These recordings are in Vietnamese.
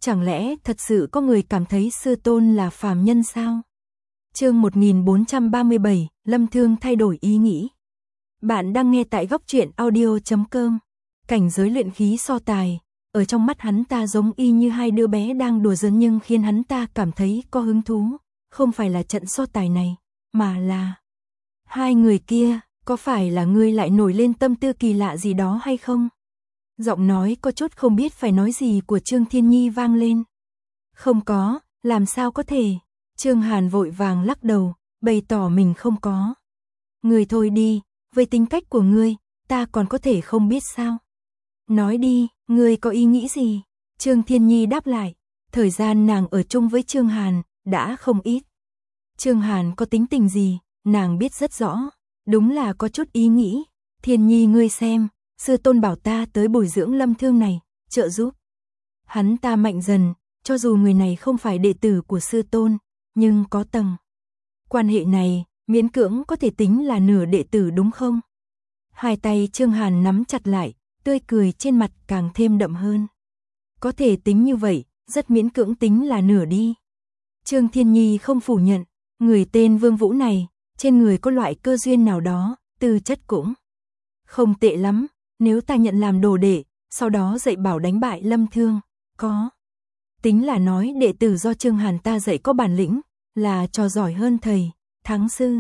Chẳng lẽ thật sự có người cảm thấy sư tôn là phàm nhân sao? Chương 1437, Lâm Thương thay đổi ý nghĩ. Bạn đang nghe tại góc truyện audio.com. Cảnh giới luyện khí so tài, ở trong mắt hắn ta giống y như hai đứa bé đang đùa giỡn, nhưng khiến hắn ta cảm thấy có hứng thú, không phải là trận so tài này, mà là hai người kia. Có phải là ngươi lại nổi lên tâm tư kỳ lạ gì đó hay không? Giọng nói có chút không biết phải nói gì của Trương Thiên Nhi vang lên. Không có, làm sao có thể? Trương Hàn vội vàng lắc đầu, bày tỏ mình không có. Ngươi thôi đi, với tính cách của ngươi, ta còn có thể không biết sao? Nói đi, ngươi có ý nghĩ gì? Trương Thiên Nhi đáp lại, thời gian nàng ở chung với Trương Hàn đã không ít. Trương Hàn có tính tình gì, nàng biết rất rõ, đúng là có chút ý nghĩ. Thiên Nhi ngươi xem, sư tôn bảo ta tới bồi dưỡng Lâm Thương này, trợ giúp hắn ta mạnh dần, cho dù người này không phải đệ tử của sư tôn, nhưng có tầng quan hệ này, miễn cưỡng có thể tính là nửa đệ tử đúng không? Hai tay Trương Hàn nắm chặt lại, tươi cười trên mặt càng thêm đậm hơn. Có thể tính như vậy, rất miễn cưỡng tính là nửa đi. Trương Thiên Nhi không phủ nhận, người tên Vương Vũ này, trên người có loại cơ duyên nào đó, tư chất cũng không tệ lắm, nếu ta nhận làm đồ đệ, sau đó dạy bảo đánh bại Lâm Thương, có tính là nói đệ tử do Trương Hàn ta dạy có bản lĩnh, là trò giỏi hơn thầy, thắng sư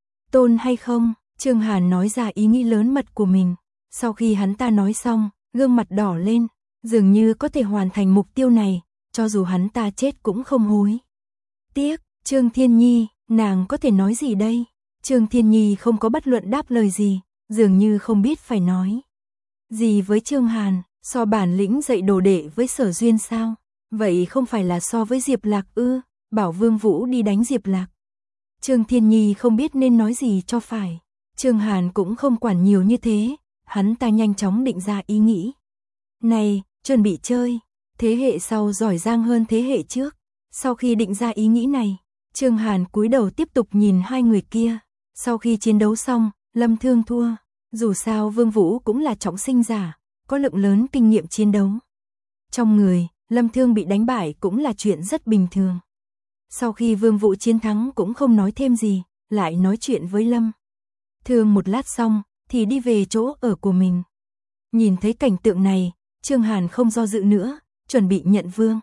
tôn hay không? Trương Hàn nói ra ý nghĩ lớn mật của mình, sau khi hắn ta nói xong, gương mặt đỏ lên, dường như có thể hoàn thành mục tiêu này, cho dù hắn ta chết cũng không hối tiếc. Trương Thiên Nhi, nàng có thể nói gì đây? Trương Thiên Nhi không có bất luận đáp lời gì, dường như không biết phải nói gì với Trương Hàn, so bản lĩnh dạy đồ đệ với Sở Duyên sao? Vậy không phải là so với Diệp Lạc ư? Bảo Vương Vũ đi đánh Diệp Lạc. Trương Thiên Nhi không biết nên nói gì cho phải. Trương Hàn cũng không quản nhiều như thế, hắn ta nhanh chóng định ra ý nghĩ. Này, chuẩn bị chơi, thế hệ sau giỏi giang hơn thế hệ trước. Sau khi định ra ý nghĩ này, Trương Hàn cúi đầu tiếp tục nhìn hai người kia. Sau khi chiến đấu xong, Lâm Thương thua. Dù sao Vương Vũ cũng là trọng sinh giả, có lượng lớn kinh nghiệm chiến đấu. Trong người, Lâm Thương bị đánh bại cũng là chuyện rất bình thường. Sau khi Vương Vũ chiến thắng cũng không nói thêm gì, lại nói chuyện với Lâm Thương một lát xong, thì đi về chỗ ở của mình. Nhìn thấy cảnh tượng này, Trương Hàn không do dự nữa, chuẩn bị nhận Vương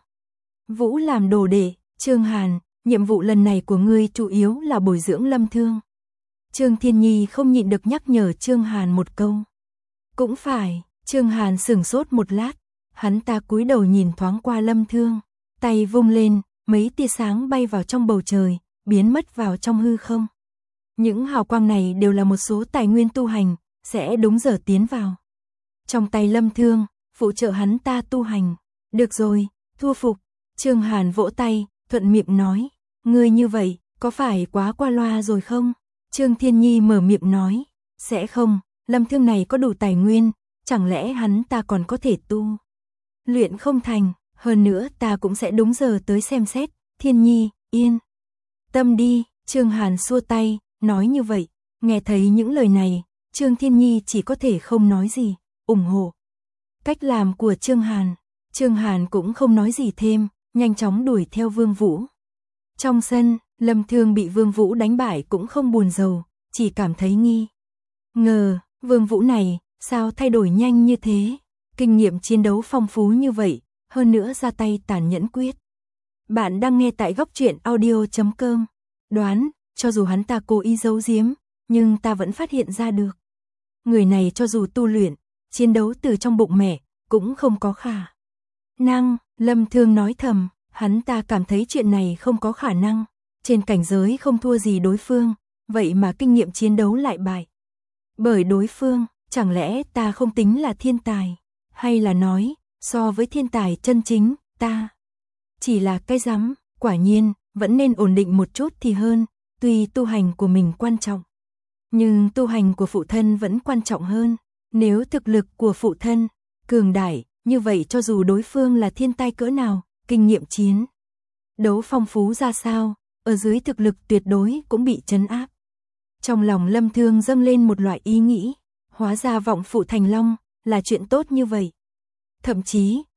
Vũ làm đồ đệ. Trương Hàn, nhiệm vụ lần này của ngươi chủ yếu là bồi dưỡng Lâm Thương. Trương Thiên Nhi không nhịn được nhắc nhở Trương Hàn một câu. Cũng phải, Trương Hàn sửng sốt một lát, hắn ta cúi đầu nhìn thoáng qua Lâm Thương, tay vung lên, mấy tia sáng bay vào trong bầu trời, biến mất vào trong hư không. Những hào quang này đều là một số tài nguyên tu hành, sẽ đúng giờ tiến vào trong tay Lâm Thương, phụ trợ hắn ta tu hành. Được rồi, thua phục. Trương Hàn vỗ tay, thuận miệng nói, ngươi như vậy, có phải quá qua loa rồi không? Trương Thiên Nhi mở miệng nói, sẽ không, Lâm Thương này có đủ tài nguyên, chẳng lẽ hắn ta còn có thể tu luyện không thành, hơn nữa ta cũng sẽ đúng giờ tới xem xét. Thiên Nhi, yên tâm đi. Trương Hàn xua tay, nói như vậy. Nghe thấy những lời này, Trương Thiên Nhi chỉ có thể không nói gì, ủng hộ cách làm của Trương Hàn. Trương Hàn cũng không nói gì thêm, nhanh chóng đuổi theo Vương Vũ. Trong sân, Lâm Thương bị Vương Vũ đánh bại cũng không buồn rầu, chỉ cảm thấy nghi ngờ, Vương Vũ này, sao thay đổi nhanh như thế? Kinh nghiệm chiến đấu phong phú như vậy, hơn nữa ra tay tàn nhẫn quyết. Bạn đang nghe tại góc truyện audio.com. Đoán, cho dù hắn ta cố ý giấu giếm, nhưng ta vẫn phát hiện ra được. Người này cho dù tu luyện, chiến đấu từ trong bụng mẹ, cũng không có khả năng. Lâm Thương nói thầm, hắn ta cảm thấy chuyện này không có khả năng. Trên cảnh giới không thua gì đối phương, vậy mà kinh nghiệm chiến đấu lại bại bởi đối phương. Chẳng lẽ ta không tính là thiên tài? Hay là nói, so với thiên tài chân chính, ta chỉ là cái rắm? Quả nhiên, vẫn nên ổn định một chút thì hơn. Tuy tu hành của mình quan trọng, nhưng tu hành của phụ thân vẫn quan trọng hơn. Nếu thực lực của phụ thân cường đại, như vậy cho dù đối phương là thiên tài cỡ nào, kinh nghiệm chiến đấu phong phú ra sao, ở dưới thực lực tuyệt đối cũng bị trấn áp. Trong lòng Lâm Thương dâng lên một loại ý nghĩ, hóa ra vọng phụ thành long là chuyện tốt như vậy. Thậm chí,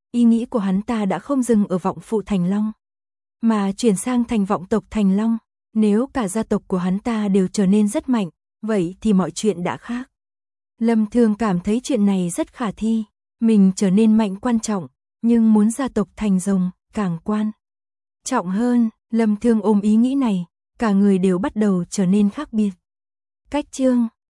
ý nghĩ của hắn ta đã không dừng ở vọng phụ Thành Long, mà chuyển sang thành vọng tộc Thành Long. Nếu cả gia tộc của hắn ta đều trở nên rất mạnh, vậy thì mọi chuyện đã khác. Lâm Thương cảm thấy chuyện này rất khả thi, mình trở nên mạnh quan trọng, nhưng muốn gia tộc thành rồng, càng quan trọng hơn. Lâm Thương ôm ý nghĩ này, cả người đều bắt đầu trở nên khác biệt. Cách chương